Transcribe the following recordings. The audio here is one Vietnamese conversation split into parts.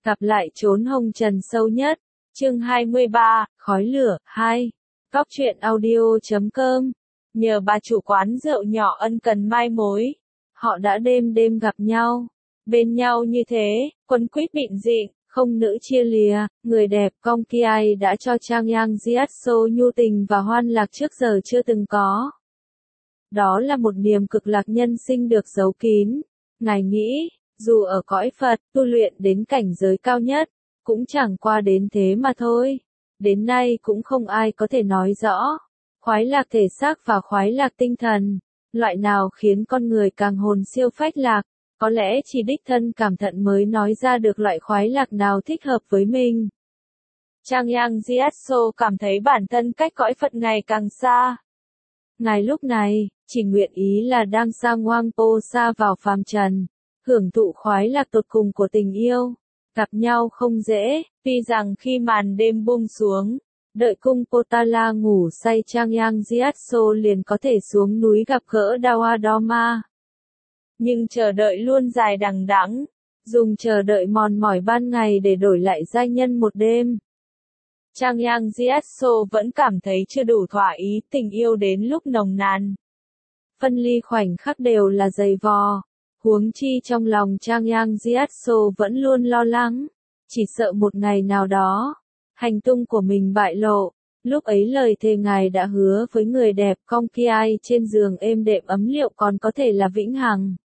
Gặp lại chốn hồng trần sâu nhất. Chương 23, khói lửa, 2. Góc truyện audio.com. Nhờ bà chủ quán rượu nhỏ ân cần mai mối, họ đã đêm đêm gặp nhau. Bên nhau như thế, quấn quýt bịn dịn, không nỡ chia lìa, người đẹp Kong Ki đã cho Chang Yang Jiatso nhu tình và hoan lạc trước giờ chưa từng có. Đó là một niềm cực lạc nhân sinh được giấu kín. Ngài nghĩ, dù ở cõi Phật, tu luyện đến cảnh giới cao nhất, cũng chẳng qua đến thế mà thôi. Đến nay cũng không ai có thể nói rõ. Khoái lạc thể xác và khoái lạc tinh thần, loại nào khiến con người càng hồn siêu phách lạc, có lẽ chỉ đích thân cảm thận mới nói ra được loại khoái lạc nào thích hợp với mình. Chang Yang Jiatso cảm thấy bản thân cách cõi Phật ngày càng xa. Ngài lúc này, chỉ nguyện ý là đang sang Hoang Po xa vào phàm trần, hưởng thụ khoái lạc tột cùng của tình yêu. Gặp nhau không dễ, tuy rằng khi màn đêm buông xuống, đợi cung Potala ngủ say Chang Yang Jiatso liền có thể xuống núi gặp gỡ Dawa Doma. Nhưng chờ đợi luôn dài đằng đẵng, dùng chờ đợi mòn mỏi ban ngày để đổi lại giai nhân một đêm. Chang Yang Jiatso vẫn cảm thấy chưa đủ thỏa ý, tình yêu đến lúc nồng nàn. Phân ly khoảnh khắc đều là dày vò. Huống chi trong lòng Chang Yang Jiatso vẫn luôn lo lắng, chỉ sợ một ngày nào đó, hành tung của mình bại lộ. Lúc ấy lời thề ngài đã hứa với người đẹp Kong Ki trên giường êm đệm ấm liệu còn có thể là vĩnh hằng.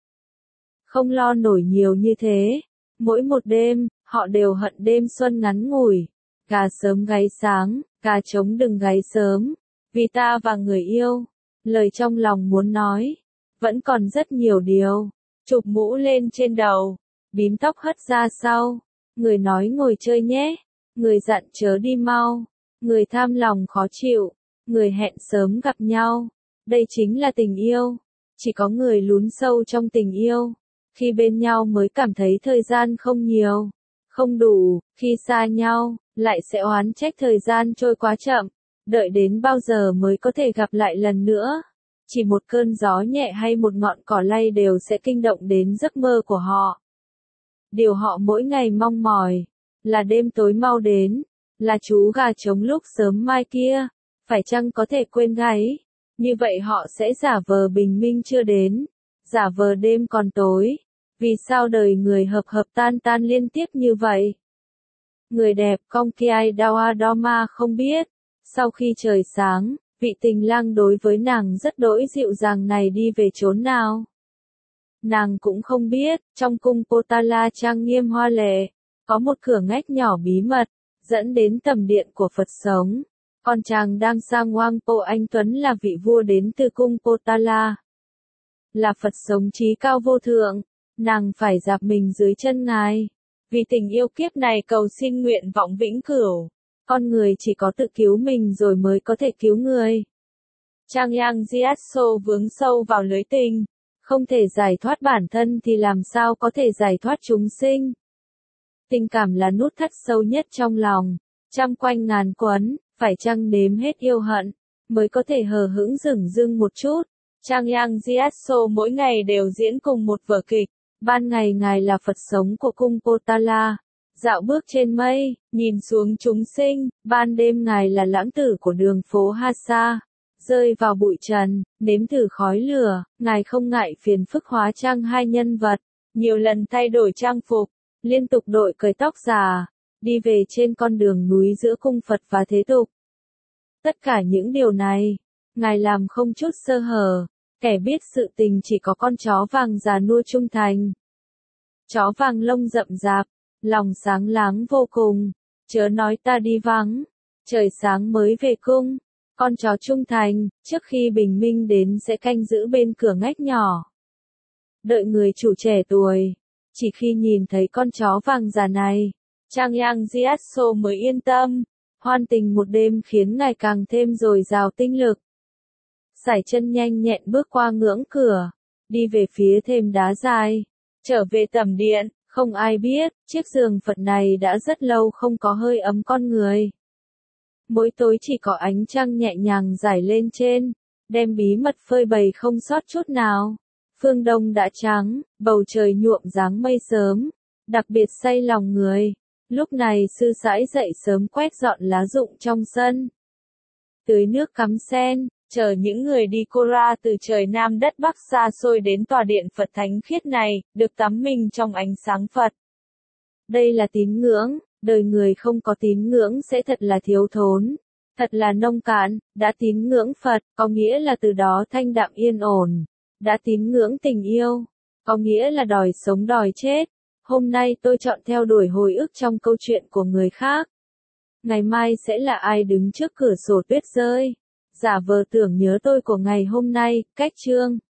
Không lo nổi nhiều như thế, mỗi một đêm, họ đều hận đêm xuân ngắn ngủi. Gà sớm gáy sáng, gà trống đừng gáy sớm, vì ta và người yêu. Lời trong lòng muốn nói, vẫn còn rất nhiều điều. Chụp mũ lên trên đầu, bím tóc hất ra sau, người nói ngồi chơi nhé, người dặn chớ đi mau, người tham lòng khó chịu, người hẹn sớm gặp nhau. Đây chính là tình yêu. Chỉ có người lún sâu trong tình yêu, khi bên nhau mới cảm thấy thời gian không nhiều, không đủ, khi xa nhau, lại sẽ oán trách thời gian trôi quá chậm, đợi đến bao giờ mới có thể gặp lại lần nữa. Chỉ một cơn gió nhẹ hay một ngọn cỏ lay đều sẽ kinh động đến giấc mơ của họ. Điều họ mỗi ngày mong mỏi, là đêm tối mau đến, là chú gà trống lúc sớm mai kia, phải chăng có thể quên gáy. Như vậy họ sẽ giả vờ bình minh chưa đến, giả vờ đêm còn tối. Vì sao đời người hợp hợp tan tan liên tiếp như vậy? Người đẹp Kong Ki Dawa Doma không biết, sau khi trời sáng, vị tình lang đối với nàng rất đỗi dịu dàng này đi về chốn nào. Nàng cũng không biết, trong cung Potala trang nghiêm hoa lệ, có một cửa ngách nhỏ bí mật, dẫn đến tầm điện của Phật sống. Con chàng đang sang Hoang Po anh Tuấn là vị vua đến từ cung Potala. Là Phật sống trí cao vô thượng, nàng phải dạp mình dưới chân ngài. Vì tình yêu kiếp này cầu xin nguyện vọng vĩnh cửu. Con người chỉ có tự cứu mình rồi mới có thể cứu người. Chang Yang Jiatso vướng sâu vào lưới tình, không thể giải thoát bản thân thì làm sao có thể giải thoát chúng sinh. Tình cảm là nút thắt sâu nhất trong lòng, trăm quanh ngàn quấn, phải chăng nếm hết yêu hận, mới có thể hờ hững dửng dưng một chút. Chang Yang Jiatso mỗi ngày đều diễn cùng một vở kịch, ban ngày ngài là Phật sống của cung Potala. Dạo bước trên mây, nhìn xuống chúng sinh, ban đêm ngài là lãng tử của đường phố Hasa. Rơi vào bụi trần, nếm thử khói lửa, ngài không ngại phiền phức hóa trang hai nhân vật, nhiều lần thay đổi trang phục, liên tục đội cởi tóc già, đi về trên con đường núi giữa cung Phật và thế tục. Tất cả những điều này, ngài làm không chút sơ hở, kẻ biết sự tình chỉ có con chó vàng già nua trung thành. Chó vàng lông rậm rạp, lòng sáng láng vô cùng, chớ nói ta đi vắng, trời sáng mới về cung. Con chó trung thành, trước khi bình minh đến sẽ canh giữ bên cửa ngách nhỏ. Đợi người chủ trẻ tuổi, chỉ khi nhìn thấy con chó vàng già này, Chang Yang Jiatso mới yên tâm. Hoan tình một đêm khiến ngài càng thêm dồi dào tinh lực. Sải chân nhanh nhẹn bước qua ngưỡng cửa, đi về phía thềm đá dài, trở về tẩm điện. Không ai biết, chiếc giường Phật này đã rất lâu không có hơi ấm con người. Mỗi tối chỉ có ánh trăng nhẹ nhàng rải lên trên, đem bí mật phơi bày không sót chút nào. Phương Đông đã trắng, bầu trời nhuộm dáng mây sớm, đặc biệt say lòng người. Lúc này sư sãi dậy sớm quét dọn lá rụng trong sân, tưới nước cắm sen, chờ những người đi cô ra từ trời Nam đất Bắc xa xôi đến tòa điện Phật thánh khiết này, được tắm mình trong ánh sáng Phật. Đây là tín ngưỡng, đời người không có tín ngưỡng sẽ thật là thiếu thốn, thật là nông cạn, đã tín ngưỡng Phật, có nghĩa là từ đó thanh đạm yên ổn, đã tín ngưỡng tình yêu, có nghĩa là đòi sống đòi chết. Hôm nay tôi chọn theo đuổi hồi ức trong câu chuyện của người khác. Ngày mai sẽ là ai đứng trước cửa sổ tuyết rơi, giả vờ tưởng nhớ tôi của ngày hôm nay, cách chương.